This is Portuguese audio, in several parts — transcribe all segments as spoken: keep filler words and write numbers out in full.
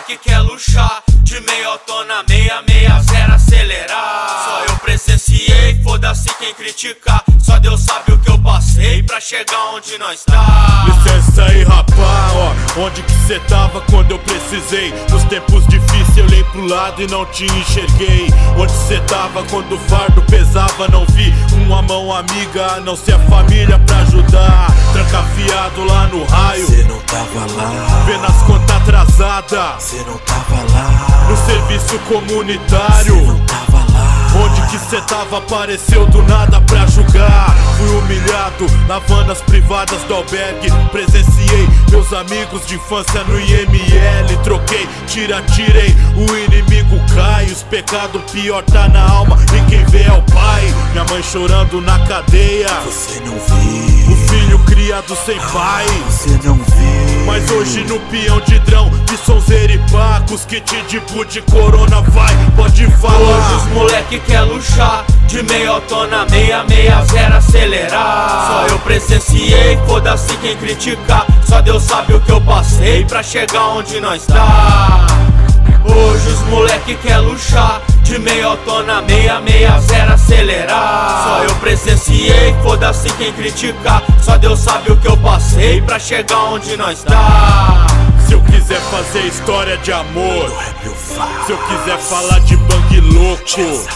moleque quer luxar, de meio autona, meia, meia, zero acelerar. Só eu presenciei, foda-se quem criticar. Só Deus sabe o que eu passei pra chegar onde nós tá. Licença aí, rapá, ó, onde que cê tava quando eu precisei? Nos tempos difíceis eu olhei pro lado e não te enxerguei. Onde cê tava quando o fardo pesava? Não vi uma mão amiga, a não ser a família pra ajudar. Trancafiado lá no raio, cê não tava lá. Vendo as contas atrasadas, cê não tava lá. No serviço comunitário, cê não tava lá. Onde que cê tava? Apareceu do nada pra julgar. Fui humilhado, lavando as privadas do albergue. Presenciei meus amigos de infância no I M L. Troquei, tira, tirei, o inimigo cai. Os pecados pior tá na alma e quem vê é o pai. Minha mãe chorando na cadeia, você não viu. O filho criado sem pai, você não viu. Mas hoje no peão de drão, de sonzeira e pacos, kit de boot, corona vai, pode falar. Hoje os moleque quer luxar, de meio autona, meia, meia, zero acelerar. Só eu presenciei, foda-se quem criticar. Só Deus sabe o que eu passei pra chegar onde nós tá. Hoje os moleque quer luxar, de meio autona, meia, meia, zero acelerar. Só eu presenciei, foda-se quem criticar. Só Deus sabe o que eu passei pra chegar onde nós tá. Se eu quiser fazer história de amor, se eu quiser falar de bang louco,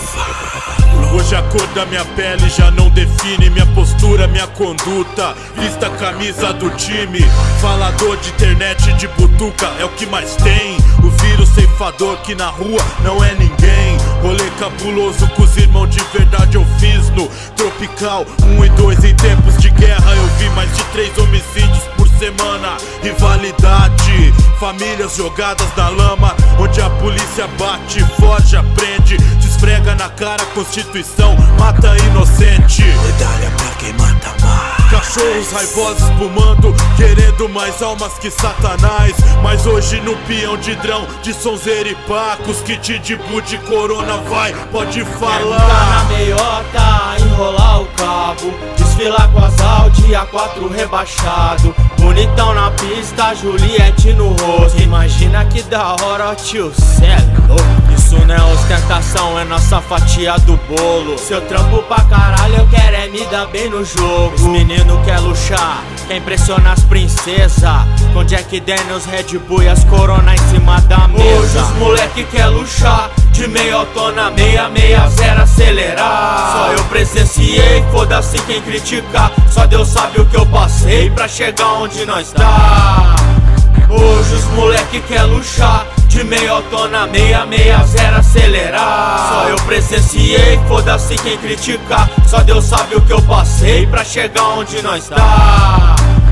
hoje a cor da minha pele já não define minha postura, minha conduta. Vista a camisa do time, falador de internet de butuca é o que mais tem. O vírus ceifador que na rua não é ninguém. Rolê cabuloso com os irmãos de verdade eu fiz no Tropical um e dois. Em tempos de guerra eu vi mais de três homicídios por semana. Rivalidade, famílias jogadas na lama, onde a polícia bate, forja, prende, te esfrega na cara a Constituição, mata inocente. Medalha pra quem mata mais. Cachorros raivosos espumando, querendo mais almas que Satanás. Mas hoje no peão de drão, de sonzeira e pacos, kit de boot, corona vai, pode falar. Tá na meiota, enrolar o cabo, desfilar com as Audi A quatro rebaixado. Bonitão na pista, Juliette no rosto. Imagina que da hora, tio, cê é louco. Isso não é ostentação, é nossa fatia do bolo. Se eu trampo pra caralho, eu quero é me dar bem no jogo. Os menino quer luxar, quer impressionar as princesas, com Jack Daniels, Red Bull e as corona em cima da mesa. Hoje os moleque quer luxar, de meio autona, meia, meia, zero acelerar. Só eu presenciei, foda-se quem criticar. Só Deus sabe o que eu passei pra chegar onde nós tá. Hoje os moleque quer luxar, de meio autona, meia, meia, zero acelerar. Só eu presenciei, foda-se quem criticar. Só Deus sabe o que eu passei pra chegar onde nós tá.